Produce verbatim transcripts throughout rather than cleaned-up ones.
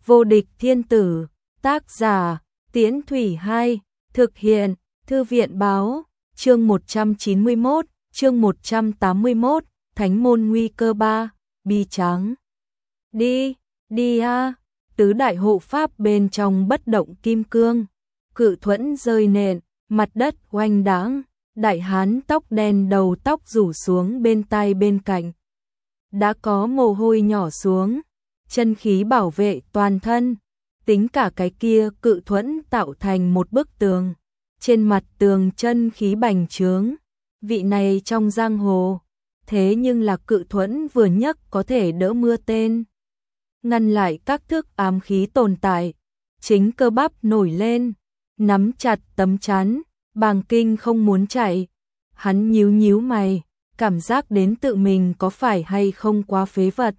Vô địch thiên tử, tác giả, Tiễn Thủy hai, thực hiện, Thư viện báo, chương một trăm chín mươi mốt, chương một trăm tám mươi mốt, Thánh môn nguy cơ ba, bi tráng. Đi, đi a, tứ đại hộ pháp bên trong bất động kim cương, cự thuẫn rơi nện, mặt đất oanh đãng, đại hán tóc đen đầu tóc rủ xuống bên tai bên cạnh. Đã có mồ hôi nhỏ xuống, chân khí bảo vệ toàn thân, tính cả cái kia cự thuẫn tạo thành một bức tường. Trên mặt tường chân khí bành trướng, vị này trong giang hồ, thế nhưng là cự thuẫn vừa nhấc có thể đỡ mưa tên. Ngăn lại các thức ám khí tồn tại, chính cơ bắp nổi lên, nắm chặt tấm chắn, Bàng Kinh không muốn chạy. Hắn nhíu nhíu mày, cảm giác đến tự mình có phải hay không quá phế vật.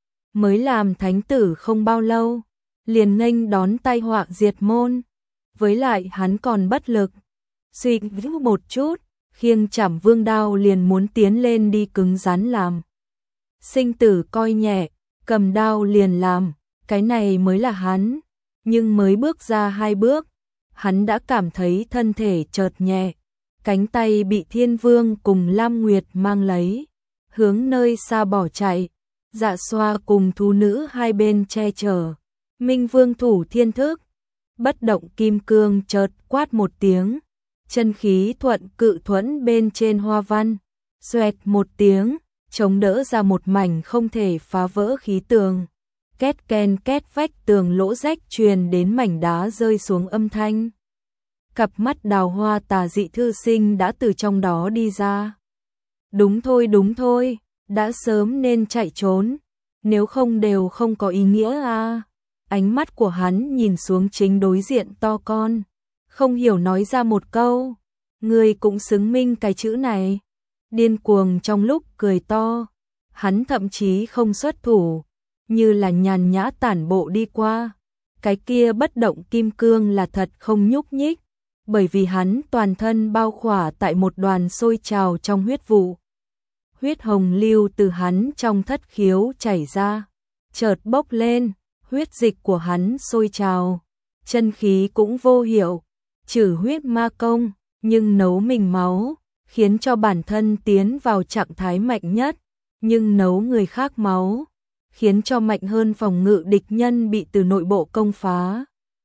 Mới làm thánh tử không bao lâu, liền nghênh đón tai họa diệt môn. Với lại hắn còn bất lực. Suy nghĩ một chút, khiêng chảm vương đao liền muốn tiến lên đi cứng rắn làm. Sinh tử coi nhẹ, cầm đao liền làm, cái này mới là hắn. Nhưng mới bước ra hai bước, hắn đã cảm thấy thân thể chợt nhẹ. Cánh tay bị Thiên Vương cùng Lam Nguyệt mang lấy, hướng nơi xa bỏ chạy. Dạ Xoa cùng thú nữ hai bên che chở. Minh Vương thủ thiên thức, bất động kim cương chợt quát một tiếng, chân khí thuận cự thuẫn bên trên hoa văn, xoẹt một tiếng, chống đỡ ra một mảnh không thể phá vỡ khí tường. Két ken két vách tường lỗ rách truyền đến mảnh đá rơi xuống âm thanh. Cặp mắt đào hoa tà dị thư sinh đã từ trong đó đi ra. Đúng thôi đúng thôi, đã sớm nên chạy trốn, nếu không đều không có ý nghĩa à. Ánh mắt của hắn nhìn xuống chính đối diện to con, không hiểu nói ra một câu, người cũng xứng minh cái chữ này. Điên cuồng trong lúc cười to, hắn thậm chí không xuất thủ, như là nhàn nhã tản bộ đi qua. Cái kia bất động kim cương là thật không nhúc nhích, bởi vì hắn toàn thân bao khỏa tại một đoàn sôi trào trong huyết vụ. Huyết hồng lưu từ hắn trong thất khiếu chảy ra, chợt bốc lên, huyết dịch của hắn sôi trào, chân khí cũng vô hiệu, trừ huyết ma công, nhưng nấu mình máu, khiến cho bản thân tiến vào trạng thái mạnh nhất, nhưng nấu người khác máu, khiến cho mạnh hơn phòng ngự địch nhân bị từ nội bộ công phá.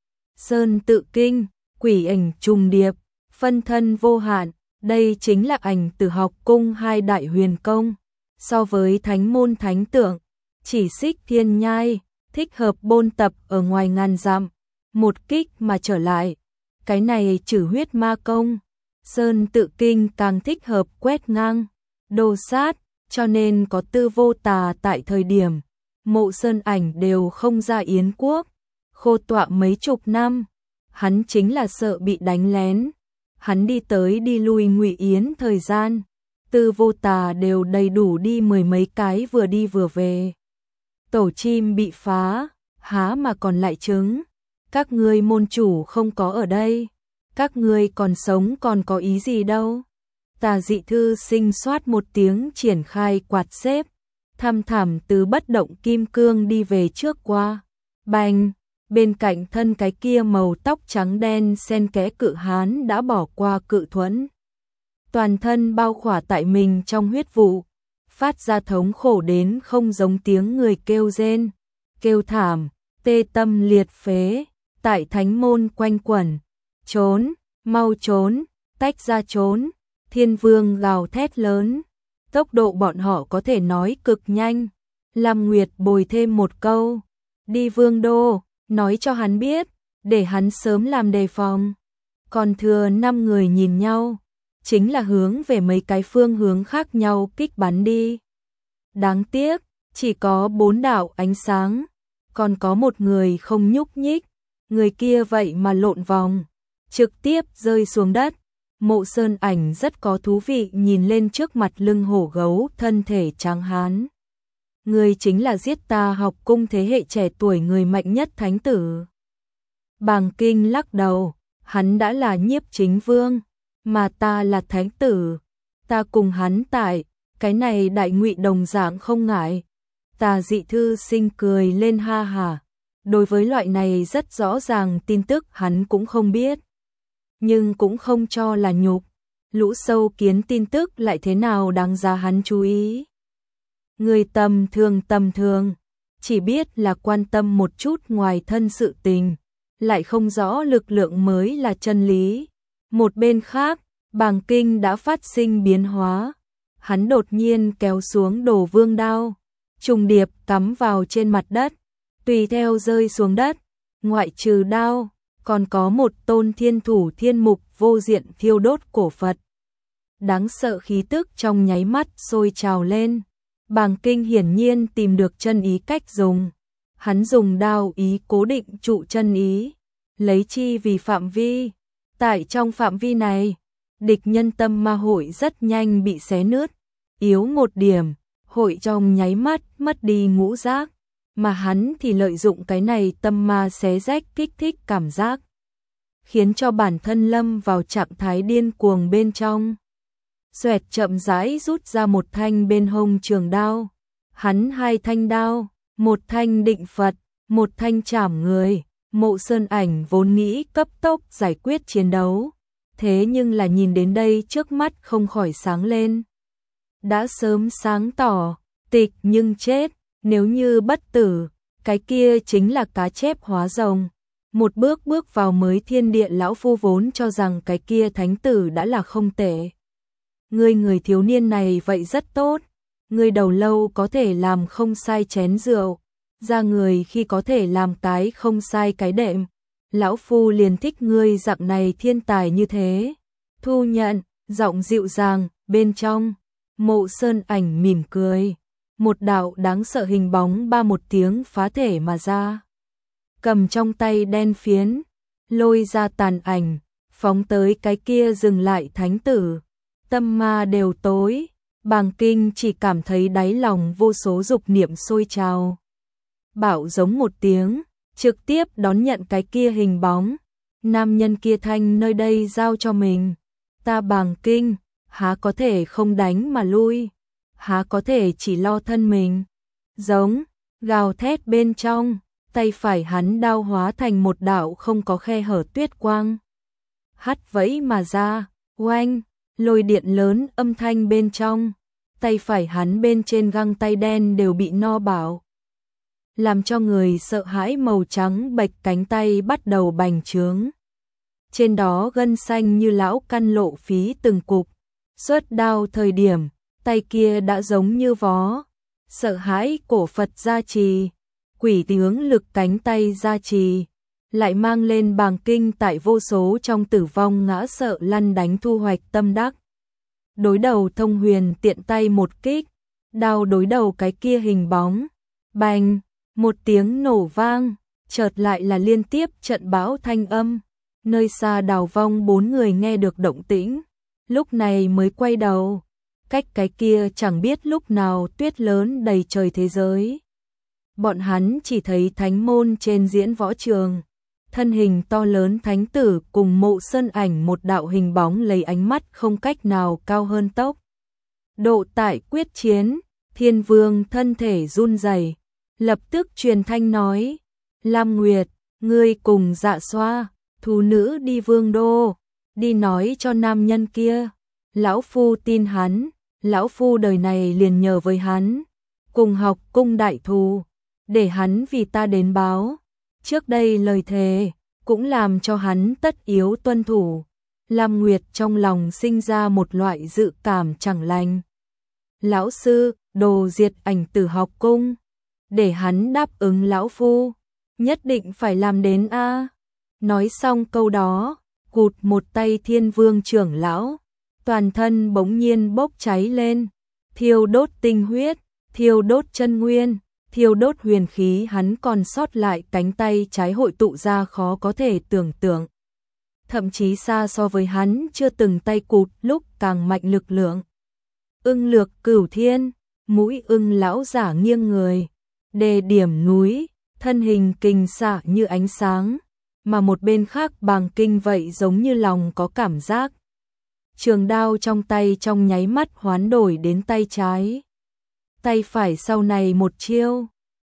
Sơn tự kinh, quỷ ảnh trùng điệp, phân thân vô hạn, đây chính là ảnh Tử Học cung hai đại huyền công. So với thánh môn thánh tượng, chỉ xích thiên nhai, thích hợp bôn tập ở ngoài ngàn dặm, một kích mà trở lại. Cái này trừ huyết ma công, Sơn tự kinh càng thích hợp quét ngang, đồ sát, cho nên có Tư Vô Tà tại thời điểm Mộ Sơn Ảnh đều không ra Yến quốc, khô tọa mấy chục năm, hắn chính là sợ bị đánh lén. Hắn đi tới đi lui Ngụy Yến thời gian, Tư Vô Tà đều đầy đủ đi mười mấy cái vừa đi vừa về. Tổ chim bị phá, há mà còn lại trứng. Các ngươi môn chủ không có ở đây, các ngươi còn sống còn có ý gì đâu. Tà dị thư sinh xoát một tiếng triển khai quạt xếp, thăm thẳm từ bất động kim cương đi về trước qua. Bành, bên cạnh thân cái kia màu tóc trắng đen xen kẽ cự hán đã bỏ qua cự thuẫn. Toàn thân bao khỏa tại mình trong huyết vụ, phát ra thống khổ đến không giống tiếng người kêu rên, kêu thảm, tê tâm liệt phế, tại thánh môn quanh quẩn. Trốn, mau trốn, tách ra trốn. Thiên Vương gào thét lớn, tốc độ bọn họ có thể nói cực nhanh. Lam Nguyệt bồi thêm một câu, đi Vương đô, nói cho hắn biết, để hắn sớm làm đề phòng. Còn thừa năm người nhìn nhau, chính là hướng về mấy cái phương hướng khác nhau kích bắn đi. Đáng tiếc, chỉ có bốn đạo ánh sáng, còn có một người không nhúc nhích, người kia vậy mà lộn vòng, trực tiếp rơi xuống đất. Mộ Sơn Ảnh rất có thú vị nhìn lên trước mặt lưng hổ gấu thân thể trắng hán. Người chính là giết ta học cung thế hệ trẻ tuổi người mạnh nhất thánh tử. Bàng Kinh lắc đầu, hắn đã là nhiếp chính vương, mà ta là thánh tử. Ta cùng hắn tại, cái này đại ngụy đồng dạng không ngại. Tà dị thư sinh cười lên ha hả. Đối với loại này rất rõ ràng tin tức hắn cũng không biết, nhưng cũng không cho là nhục. Lũ sâu kiến tin tức lại thế nào đáng giá hắn chú ý. Người tầm thường tầm thường, chỉ biết là quan tâm một chút ngoài thân sự tình, lại không rõ lực lượng mới là chân lý. Một bên khác, Bàng Kinh đã phát sinh biến hóa. Hắn đột nhiên kéo xuống Đồ Vương đao, trùng điệp cắm vào trên mặt đất, tùy theo rơi xuống đất. Ngoại trừ đao, còn có một tôn thiên thủ thiên mục vô diện thiêu đốt cổ Phật. Đáng sợ khí tức trong nháy mắt sôi trào lên. Bàng Kinh hiển nhiên tìm được chân ý cách dùng. Hắn dùng đao ý cố định trụ chân ý, lấy chi vì phạm vi. Tại trong phạm vi này, địch nhân tâm ma hội rất nhanh bị xé nứt, yếu một điểm, hội trong nháy mắt mất đi ngũ giác, mà hắn thì lợi dụng cái này tâm ma xé rách kích thích cảm giác, khiến cho bản thân lâm vào trạng thái điên cuồng bên trong. Xoẹt chậm rãi rút ra một thanh bên hông trường đao, hắn hai thanh đao, một thanh định Phật, một thanh chảm người. Mộ Sơn Ảnh vốn nghĩ cấp tốc giải quyết chiến đấu, thế nhưng là nhìn đến đây trước mắt không khỏi sáng lên. Đã sớm sáng tỏ, tịch nhưng chết, nếu như bất tử, cái kia chính là cá chép hóa rồng. Một bước bước vào mới thiên địa, lão phu vốn cho rằng cái kia thánh tử đã là không tệ. Ngươi người thiếu niên này vậy rất tốt, ngươi đầu lâu có thể làm không sai chén rượu, ra người khi có thể làm cái không sai cái đệm. Lão phu liền thích ngươi dạng này thiên tài như thế. Thu nhận, giọng dịu dàng, bên trong, Mộ Sơn Ảnh mỉm cười. Một đạo đáng sợ hình bóng ba một tiếng phá thể mà ra. Cầm trong tay đen phiến, lôi ra tàn ảnh, phóng tới cái kia dừng lại thánh tử. Tâm ma đều tối, Bàng Kinh chỉ cảm thấy đáy lòng vô số dục niệm sôi trào. Bảo giống một tiếng, trực tiếp đón nhận cái kia hình bóng. Nam nhân kia thanh nơi đây giao cho mình. Ta Bàng Kinh, há có thể không đánh mà lui, há có thể chỉ lo thân mình. Giống, gào thét bên trong, tay phải hắn đao hóa thành một đạo không có khe hở tuyết quang. Hắt vẫy mà ra, oanh, lôi điện lớn âm thanh bên trong, tay phải hắn bên trên găng tay đen đều bị no bảo, làm cho người sợ hãi. Màu trắng bạch cánh tay bắt đầu bành trướng, trên đó gân xanh như lão căn lộ phí từng cục. Xuất đao thời điểm, tay kia đã giống như vó. Sợ hãi cổ Phật gia trì, quỷ tướng lực cánh tay gia trì, lại mang lên Bàng Kinh tại vô số trong tử vong ngã sợ lăn đánh thu hoạch tâm đắc. Đối đầu thông huyền tiện tay một kích, đao đối đầu cái kia hình bóng, bành, một tiếng nổ vang, chợt lại là liên tiếp trận bão thanh âm. Nơi xa Đào Vong bốn người nghe được động tĩnh, lúc này mới quay đầu, cách cái kia chẳng biết lúc nào tuyết lớn đầy trời thế giới. Bọn hắn chỉ thấy thánh môn trên diễn võ trường, thân hình to lớn thánh tử cùng Mộ Sơn Ảnh một đạo hình bóng lấy ánh mắt không cách nào cao hơn tốc độ tại quyết chiến. Thiên Vương thân thể run rẩy, lập tức truyền thanh nói: Lam Nguyệt, ngươi cùng Dạ Xoa, thú nữ đi vương đô, đi nói cho nam nhân kia, lão phu tin hắn, lão phu đời này liền nhờ với hắn, cùng học cung đại thù, để hắn vì ta đến báo. Trước đây lời thề, cũng làm cho hắn tất yếu tuân thủ. Lam Nguyệt trong lòng sinh ra một loại dự cảm chẳng lành. Lão sư, đồ diệt ảnh tử học cung, để hắn đáp ứng lão phu, nhất định phải làm đến a. Nói xong câu đó, cụt một tay Thiên Vương trưởng lão, toàn thân bỗng nhiên bốc cháy lên, thiêu đốt tinh huyết, thiêu đốt chân nguyên, thiêu đốt huyền khí. Hắn còn sót lại cánh tay trái hội tụ ra khó có thể tưởng tượng, thậm chí xa so với hắn chưa từng tay cụt lúc càng mạnh lực lượng. Ưng lược cửu thiên, mũi ưng lão giả nghiêng người, đề điểm núi, thân hình kình xạ như ánh sáng, mà một bên khác Bàng Kinh vậy giống như lòng có cảm giác. Trường đao trong tay trong nháy mắt hoán đổi đến tay trái. Tay phải sau này một chiêu,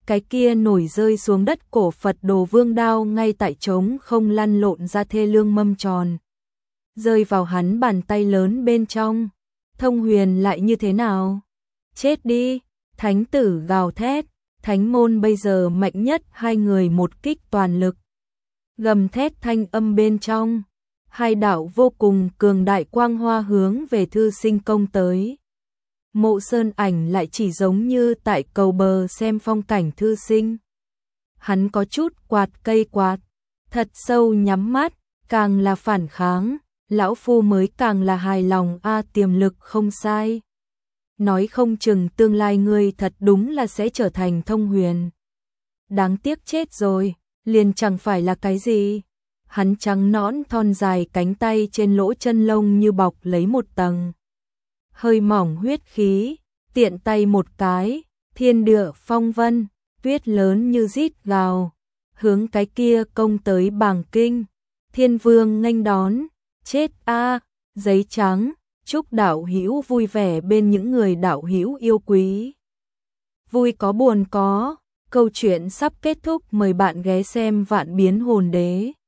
cái kia nổi rơi xuống đất cổ Phật Đồ Vương đao ngay tại trống không lăn lộn ra thê lương mâm tròn. Rơi vào hắn bàn tay lớn bên trong. Thông Huyền lại như thế nào? Chết đi, thánh tử gào thét, thánh môn bây giờ mạnh nhất hai người một kích toàn lực. Gầm thét thanh âm bên trong, hai đạo vô cùng cường đại quang hoa hướng về Thư Sinh công tới. Mộ Sơn Ảnh lại chỉ giống như tại cầu bờ xem phong cảnh Thư Sinh. Hắn có chút quạt cây quạt, thật sâu nhắm mắt, càng là phản kháng, lão phu mới càng là hài lòng a tiềm lực không sai. Nói không chừng tương lai ngươi thật đúng là sẽ trở thành Thông Huyền. Đáng tiếc chết rồi, liền chẳng phải là cái gì. Hắn trắng nõn thon dài cánh tay trên lỗ chân lông như bọc lấy một tầng hơi mỏng huyết khí, tiện tay một cái, thiên địa phong vân, tuyết lớn như rít gào, hướng cái kia công tới Bàng Kinh. Thiên Vương nghênh đón, chết a, giấy trắng, chúc đạo hữu vui vẻ bên những người đạo hữu yêu quý. Vui có buồn có, câu chuyện sắp kết thúc, mời bạn ghé xem Vạn Biến Hồn Đế.